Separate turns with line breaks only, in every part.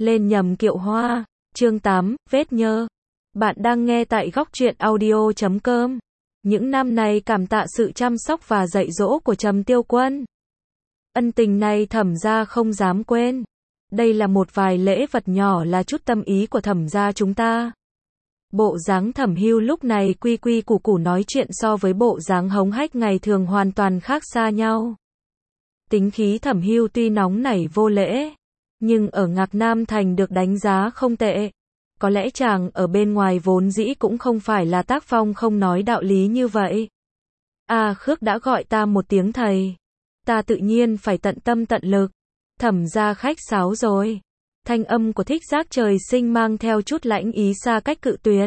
Lên nhầm kiệu hoa. Chương 8, vết nhơ. Bạn đang nghe tại góc truyện audio.com. Những năm này cảm tạ sự chăm sóc và dạy dỗ của Trầm Tiêu Quân. Ân tình này Thẩm gia không dám quên. Đây là một vài lễ vật nhỏ là chút tâm ý của Thẩm gia chúng ta. Bộ dáng Thẩm Hưu lúc này quy quy củ củ nói chuyện so với bộ dáng hống hách ngày thường hoàn toàn khác xa nhau. Tính khí Thẩm Hưu tuy nóng nảy vô lễ, nhưng ở Ngạc Nam Thành được đánh giá không tệ. Có lẽ chàng ở bên ngoài vốn dĩ cũng không phải là tác phong không nói đạo lý như vậy. Khước đã gọi ta một tiếng thầy. Ta tự nhiên phải tận tâm tận lực. Thẩm gia khách sáo rồi. Thanh âm của Thích Giác trời sinh mang theo chút lãnh ý xa cách cự tuyệt.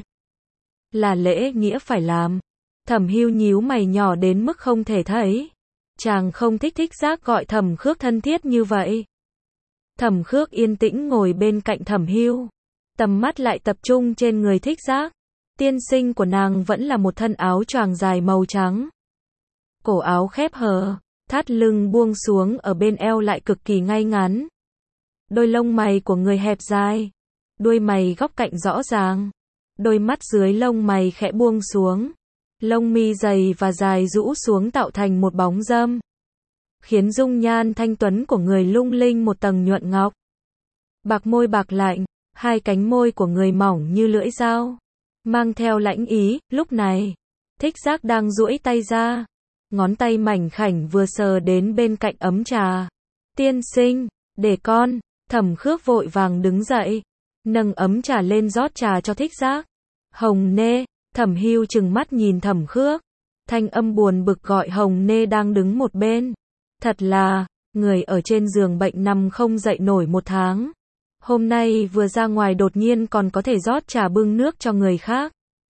Là lễ nghĩa phải làm. Thẩm Hưu nhíu mày nhỏ đến mức không thể thấy. Chàng không thích Thích Giác gọi Thẩm Khước thân thiết như vậy. Thẩm Khước yên tĩnh ngồi bên cạnh Thẩm Hưu. Tầm mắt lại tập trung trên người Thích Giác. Tiên sinh của nàng vẫn là một thân áo choàng dài màu trắng. Cổ áo khép hờ, thắt lưng buông xuống ở bên eo lại cực kỳ ngay ngắn. Đôi lông mày của người hẹp dài, đuôi mày góc cạnh rõ ràng, đôi mắt dưới lông mày khẽ buông xuống, lông mi dày và dài rũ xuống tạo thành một bóng râm, khiến dung nhan thanh tuấn của người lung linh một tầng nhuận ngọc. Bạc môi bạc lạnh, hai cánh môi của người mỏng như lưỡi dao, mang theo lãnh ý. Lúc này, Thích Giác đang duỗi tay ra, ngón tay mảnh khảnh vừa sờ đến bên cạnh ấm trà. Tiên sinh, để con. Thẩm Khước vội vàng đứng dậy, nâng ấm trà lên rót trà cho Thích Giác. Hồng Nê. Thẩm Hưu trừng mắt nhìn Thẩm Khước, thanh âm buồn bực gọi Hồng Nê đang đứng một bên. Thật là, người ở trên giường bệnh nằm không dậy nổi một tháng. Hôm nay vừa ra ngoài đột nhiên còn có thể rót trà bưng nước cho người khác.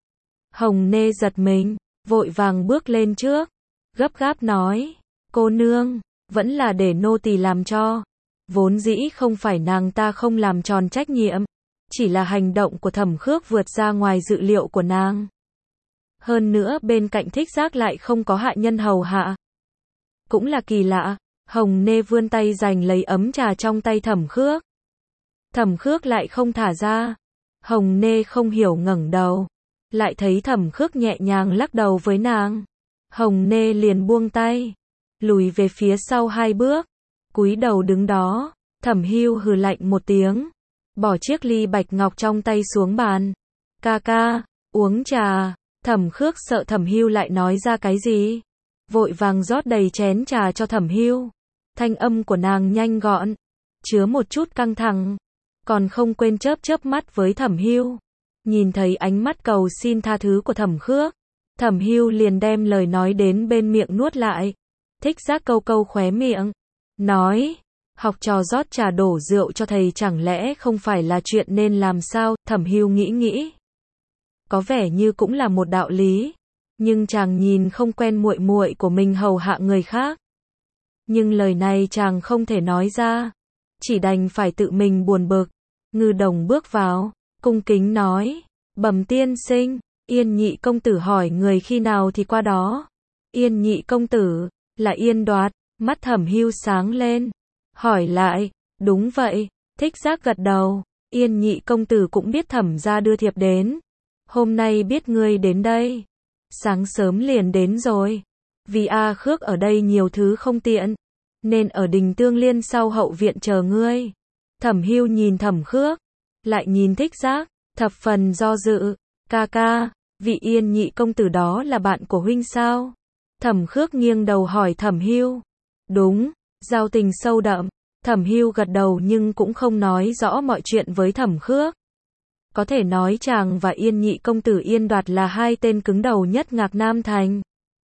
Hồng Nê giật mình, vội vàng bước lên trước, gấp gáp nói, cô nương, vẫn là để nô tỳ làm cho. Vốn dĩ không phải nàng ta không làm tròn trách nhiệm, chỉ là hành động của Thẩm Khước vượt ra ngoài dự liệu của nàng. Hơn nữa bên cạnh Thích Giác lại không có hạ nhân hầu hạ. Cũng là kỳ lạ. Hồng Nê vươn tay giành lấy ấm trà trong tay Thẩm Khước. Thẩm Khước lại không thả ra. Hồng Nê không hiểu ngẩng đầu, lại thấy Thẩm Khước nhẹ nhàng lắc đầu với nàng. Hồng Nê liền buông tay, lùi về phía sau 2 bước, cúi đầu đứng đó. Thẩm Hưu hừ lạnh một tiếng, bỏ chiếc ly bạch ngọc trong tay xuống bàn. Ca ca, uống trà. Thẩm Khước sợ Thẩm Hưu lại nói ra cái gì, vội vàng rót đầy chén trà cho Thẩm Hưu. Thanh âm của nàng nhanh gọn, chứa một chút căng thẳng, còn không quên chớp chớp mắt với Thẩm Hưu. Nhìn thấy ánh mắt cầu xin tha thứ của Thẩm Khước, Thẩm Hưu liền đem lời nói đến bên miệng nuốt lại. Thích Giác câu câu khóe miệng, nói, học trò rót trà đổ rượu cho thầy chẳng lẽ không phải là chuyện nên làm sao? Thẩm Hưu nghĩ, có vẻ như cũng là một đạo lý, nhưng chàng nhìn không quen muội muội của mình hầu hạ người khác. Nhưng lời này chàng không thể nói ra, chỉ đành phải tự mình buồn bực. Ngư Đồng bước vào, cung kính nói, bẩm tiên sinh, Yên Nhị công tử hỏi người khi nào thì qua đó. Yên Nhị công tử, là Yên Đoạt. Mắt Thẩm Hưu sáng lên, hỏi lại, đúng vậy. Thích Giác gật đầu, Yên Nhị công tử cũng biết Thẩm gia đưa thiệp đến. Hôm nay biết ngươi đến đây, sáng sớm liền đến rồi. Vì Khước ở đây nhiều thứ không tiện, nên ở Đình Tương Liên sau hậu viện chờ ngươi. Thẩm Hưu nhìn Thẩm Khước, lại nhìn Thích Giác, thập phần do dự. Ca ca, vị Yên Nhị công tử đó là bạn của huynh sao? Thẩm Khước nghiêng đầu hỏi Thẩm Hưu. Đúng, giao tình sâu đậm. Thẩm Hưu gật đầu nhưng cũng không nói rõ mọi chuyện với Thẩm Khước. Có thể nói chàng và Yên Nhị công tử Yên Đoạt là 2 tên cứng đầu nhất Ngạc Nam Thành.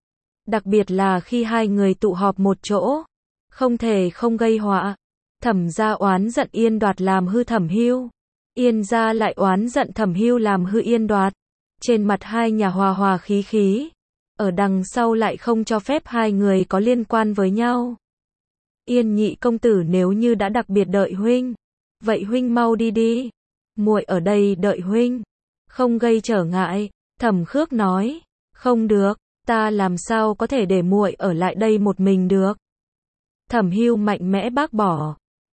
Đặc biệt là khi 2 người tụ họp một chỗ, không thể không gây họa. Thẩm gia oán giận Yên Đoạt làm hư Thẩm Hưu, Yên gia lại oán giận Thẩm Hưu làm hư Yên Đoạt. Trên mặt 2 nhà hòa hòa khí khí, ở đằng sau lại không cho phép 2 người có liên quan với nhau. Yên Nhị công tử nếu như đã đặc biệt đợi huynh, vậy huynh mau đi đi. Muội ở đây đợi huynh, không gây trở ngại. Thẩm Khước nói, không được, ta làm sao có thể để muội ở lại đây một mình được. Thẩm Hưu mạnh mẽ bác bỏ,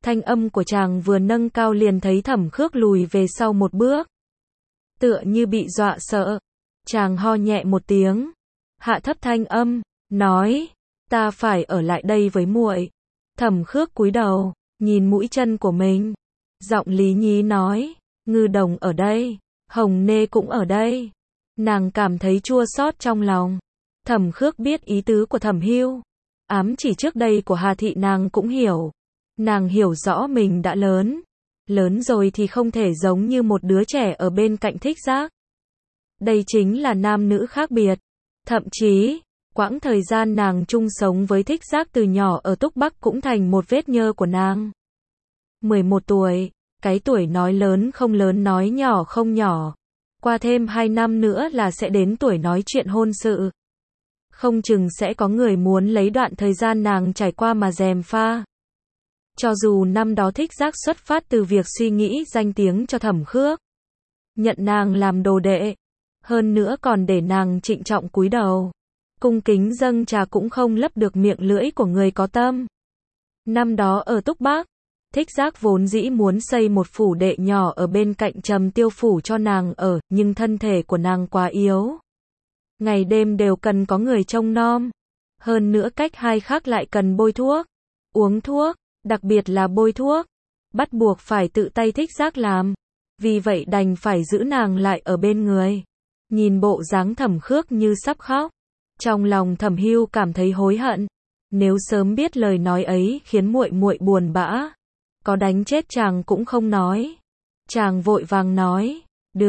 Thanh âm của chàng vừa nâng cao liền thấy Thẩm Khước lùi về sau một bước. Tựa như bị dọa sợ. Chàng ho nhẹ một tiếng. Hạ thấp thanh âm, nói, ta phải ở lại đây với muội. Thẩm Khước cúi đầu, nhìn mũi chân của mình. Giọng lý nhí nói, Ngư Đồng ở đây, Hồng Nê cũng ở đây. Nàng cảm thấy chua xót trong lòng. Thẩm Khước biết ý tứ của Thẩm Hưu. Ám chỉ trước đây của Hà Thị nàng cũng hiểu. Nàng hiểu rõ mình đã lớn. Lớn rồi thì không thể giống như một đứa trẻ ở bên cạnh Thích Giác. Đây chính là nam nữ khác biệt. Thậm chí, quãng thời gian nàng chung sống với Thích Giác từ nhỏ ở Túc Bắc cũng thành một vết nhơ của nàng. 11 tuổi, cái tuổi nói lớn không lớn nói nhỏ không nhỏ. Qua thêm 2 năm nữa là sẽ đến tuổi nói chuyện hôn sự. Không chừng sẽ có người muốn lấy đoạn thời gian nàng trải qua mà gièm pha. Cho dù năm đó Thích Giác xuất phát từ việc suy nghĩ danh tiếng cho Thẩm Khước. Nhận nàng làm đồ đệ. Hơn nữa còn để nàng trịnh trọng cúi đầu. Cung kính dâng trà cũng không lấp được miệng lưỡi của người có tâm. Năm đó ở Túc Bắc, Thích Giác vốn dĩ muốn xây một phủ đệ nhỏ ở bên cạnh Trầm Tiêu phủ cho nàng ở, nhưng thân thể của nàng quá yếu. Ngày đêm đều cần có người trông nom. Hơn nữa cách hai khác lại cần bôi thuốc, uống thuốc, đặc biệt là bôi thuốc. Bắt buộc phải tự tay Thích Giác làm. Vì vậy đành phải giữ nàng lại ở bên người. Nhìn bộ dáng Thẩm Khước như sắp khóc. Trong lòng Thẩm Hưu cảm thấy hối hận. Nếu sớm biết lời nói ấy khiến muội muội buồn bã. Có đánh chết chàng cũng không nói. Chàng vội vàng nói.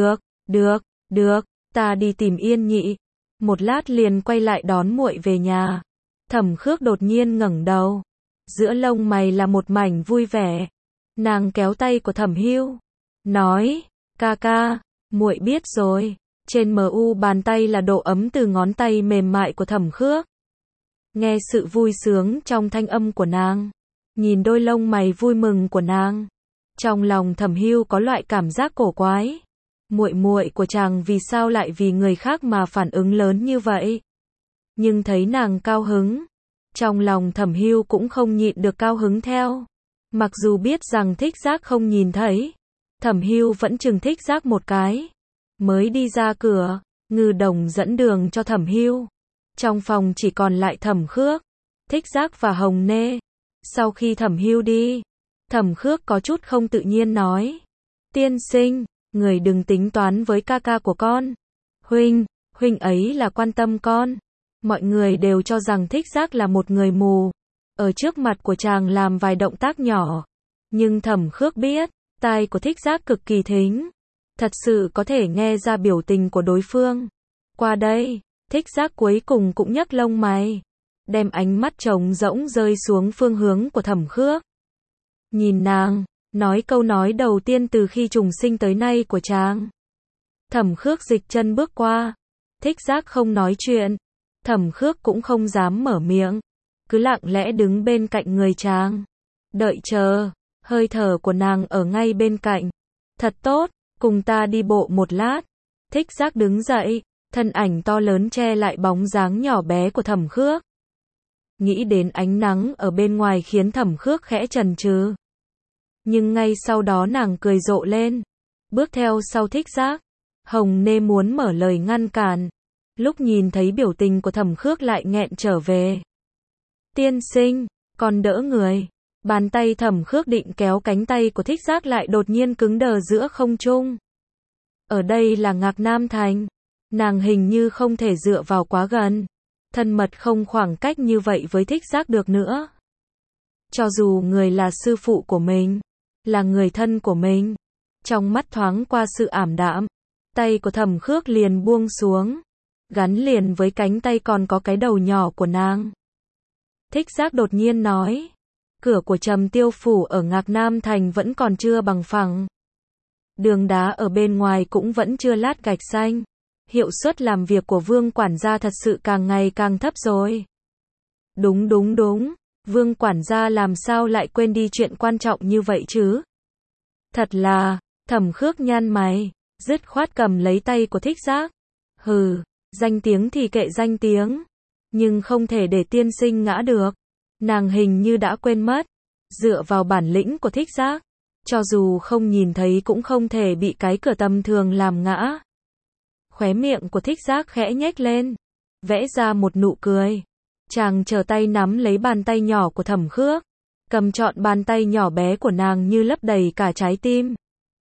Được, ta đi tìm Yên Nhị. Một lát liền quay lại đón muội về nhà. Thẩm Khước đột nhiên ngẩng đầu. Giữa lông mày là một mảnh vui vẻ. Nàng kéo tay của Thẩm Hưu. Nói. Ca, muội biết rồi. Trên mu bàn tay là độ ấm từ ngón tay mềm mại của Thẩm Khước. Nghe sự vui sướng trong thanh âm của nàng. Nhìn đôi lông mày vui mừng của nàng. Trong lòng Thẩm Hưu có loại cảm giác cổ quái. Muội muội của chàng vì sao lại vì người khác mà phản ứng lớn như vậy? Nhưng thấy nàng cao hứng. Trong lòng Thẩm Hưu cũng không nhịn được cao hứng theo. Mặc dù biết rằng Thích Giác không nhìn thấy. Thẩm Hưu vẫn chừng Thích Giác một cái. Mới đi ra cửa, Ngư Đồng dẫn đường cho Thẩm Hưu. Trong phòng chỉ còn lại Thẩm Khước, Thích Giác và Hồng Nê. Sau khi Thẩm Hưu đi, Thẩm Khước có chút không tự nhiên nói. Tiên sinh, người đừng tính toán với ca ca của con. Huynh ấy là quan tâm con. Mọi người đều cho rằng Thích Giác là một người mù. Ở trước mặt của chàng làm vài động tác nhỏ. Nhưng Thẩm Khước biết, tai của Thích Giác cực kỳ thính. Thật sự có thể nghe ra biểu tình của đối phương. Qua đây, Thích Giác cuối cùng cũng nhấc lông mày. Đem ánh mắt trống rỗng rơi xuống phương hướng của Thẩm Khước. Nhìn nàng, nói câu nói đầu tiên từ khi trùng sinh tới nay của chàng. Thẩm Khước dịch chân bước qua. Thích Giác không nói chuyện. Thẩm Khước cũng không dám mở miệng. Cứ lặng lẽ đứng bên cạnh người chàng. Đợi chờ, hơi thở của nàng ở ngay bên cạnh. Thật tốt, cùng ta đi bộ một lát. Thích Giác đứng dậy, thân ảnh to lớn che lại bóng dáng nhỏ bé của Thẩm Khước. Nghĩ đến ánh nắng ở bên ngoài khiến Thẩm Khước khẽ chần chừ. Nhưng ngay sau đó nàng cười rộ lên. Bước theo sau Thích Giác. Hồng Nê muốn mở lời ngăn cản. Lúc nhìn thấy biểu tình của Thẩm Khước lại nghẹn trở về. Tiên sinh, con đỡ người. Bàn tay Thẩm Khước định kéo cánh tay của Thích Giác lại đột nhiên cứng đờ giữa không trung. Ở đây là Ngạc Nam Thành. Nàng hình như không thể dựa vào quá gần. Thân mật không khoảng cách như vậy với Thích Giác được nữa. Cho dù người là sư phụ của mình, là người thân của mình. Trong mắt thoáng qua sự ảm đạm. Tay của Thẩm Khước liền buông xuống. Gắn liền với cánh tay còn có cái đầu nhỏ của nàng. Thích Giác đột nhiên nói. Cửa của Trầm Tiêu phủ ở Ngạc Nam Thành vẫn còn chưa bằng phẳng. Đường đá ở bên ngoài cũng vẫn chưa lát gạch xanh. Hiệu suất làm việc của Vương quản gia thật sự càng ngày càng thấp rồi. Đúng. Vương quản gia làm sao lại quên đi chuyện quan trọng như vậy chứ? Thật là, Thẩm Khước nhăn mày, dứt khoát cầm lấy tay của Thích Giác. Hừ, danh tiếng thì kệ danh tiếng. Nhưng không thể để tiên sinh ngã được. Nàng hình như đã quên mất. Dựa vào bản lĩnh của Thích Giác, cho dù không nhìn thấy cũng không thể bị cái cửa tầm thường làm ngã. Khóe miệng của Thích Giác khẽ nhếch lên, vẽ ra một nụ cười. Chàng trở tay nắm lấy bàn tay nhỏ của Thẩm Khước, cầm trọn bàn tay nhỏ bé của nàng như lấp đầy cả trái tim.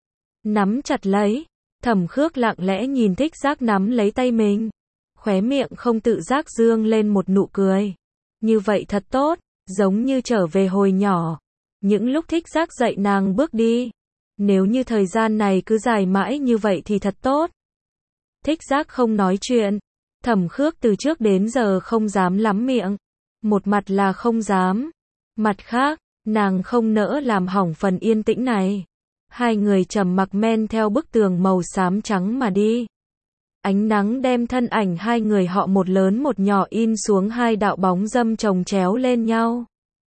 Nắm chặt lấy, Thẩm Khước lặng lẽ nhìn Thích Giác nắm lấy tay mình. Khóe miệng không tự giác dương lên một nụ cười. Như vậy thật tốt, giống như trở về hồi nhỏ. Những lúc Thích Giác dạy nàng bước đi. Nếu như thời gian này cứ dài mãi như vậy thì thật tốt. Thích Giác không nói chuyện. Thẩm Khước từ trước đến giờ không dám lắm miệng. Một mặt là không dám. Mặt khác, nàng không nỡ làm hỏng phần yên tĩnh này. Hai người trầm mặc men theo bức tường màu xám trắng mà đi. Ánh nắng đem thân ảnh hai người họ một lớn một nhỏ in xuống hai đạo bóng dâm chồng chéo lên nhau.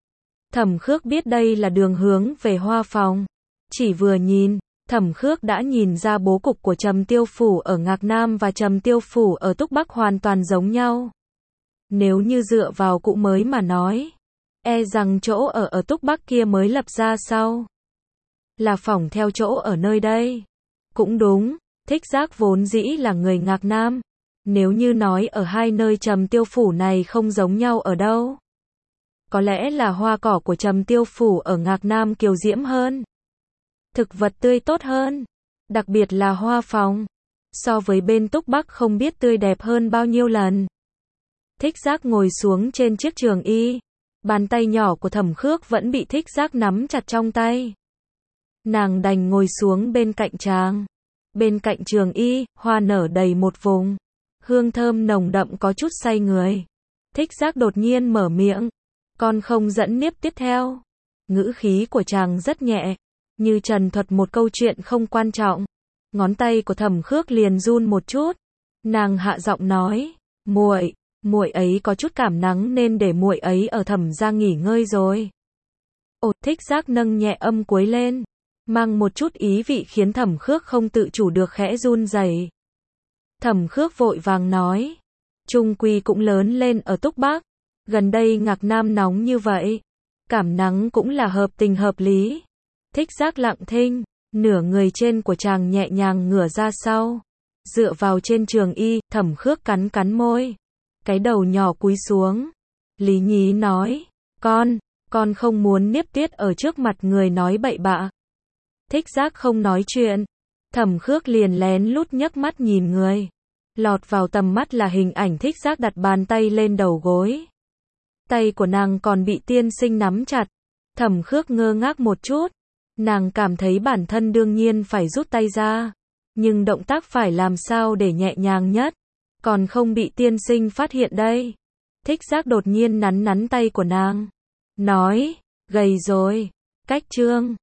Thẩm Khước biết đây là đường hướng về Hoa Phòng. Chỉ vừa nhìn, Thẩm Khước đã nhìn ra bố cục của Trầm Tiêu Phủ ở Ngạc Nam và Trầm Tiêu Phủ ở Túc Bắc hoàn toàn giống nhau. Nếu như dựa vào cụ mới mà nói, e rằng chỗ ở Túc Bắc kia mới lập ra sau. Là phỏng theo chỗ ở nơi đây. Cũng đúng, Thích Giác vốn dĩ là người Ngạc Nam. Nếu như nói ở hai nơi Trầm Tiêu Phủ này không giống nhau ở đâu. Có lẽ là hoa cỏ của Trầm Tiêu Phủ ở Ngạc Nam kiều diễm hơn. Thực vật tươi tốt hơn. Đặc biệt là Hoa Phòng. So với bên Túc Bắc không biết tươi đẹp hơn bao nhiêu lần. Thích Giác ngồi xuống trên chiếc trường y. Bàn tay nhỏ của Thẩm Khước vẫn bị Thích Giác nắm chặt trong tay. Nàng đành ngồi xuống bên cạnh chàng. Bên cạnh trường y, hoa nở đầy một vùng. Hương thơm nồng đậm có chút say người. Thích Giác đột nhiên mở miệng. Con không dẫn nếp tiếp theo. Ngữ khí của chàng rất nhẹ, như trần thuật một câu chuyện không quan trọng. Ngón tay của Thẩm Khước liền run một chút. Nàng hạ giọng nói, muội ấy có chút cảm nắng nên để muội ấy ở Thẩm gia nghỉ ngơi rồi. Ồ, Thích Giác nâng nhẹ âm cuối lên, mang một chút ý vị khiến Thẩm Khước không tự chủ được khẽ run rẩy. Thẩm Khước vội vàng nói, chung quy cũng lớn lên ở Túc Bắc, gần đây Ngạc Nam nóng như vậy, cảm nắng cũng là hợp tình hợp lý. Thích Giác lặng thinh, nửa người trên của chàng nhẹ nhàng ngửa ra sau, dựa vào trên trường y. Thẩm Khước cắn cắn môi, cái đầu nhỏ cúi xuống. Lý nhí nói, con không muốn Niếp Tuyết ở trước mặt người nói bậy bạ. Thích Giác không nói chuyện. Thẩm Khước liền lén lút nhấc mắt nhìn người. Lọt vào tầm mắt là hình ảnh Thích Giác đặt bàn tay lên đầu gối. Tay của nàng còn bị tiên sinh nắm chặt. Thẩm Khước ngơ ngác một chút. Nàng cảm thấy bản thân đương nhiên phải rút tay ra. Nhưng động tác phải làm sao để nhẹ nhàng nhất. Còn không bị tiên sinh phát hiện đây. Thích Giác đột nhiên nắn nắn tay của nàng. Nói, gầy rồi. Cách trương.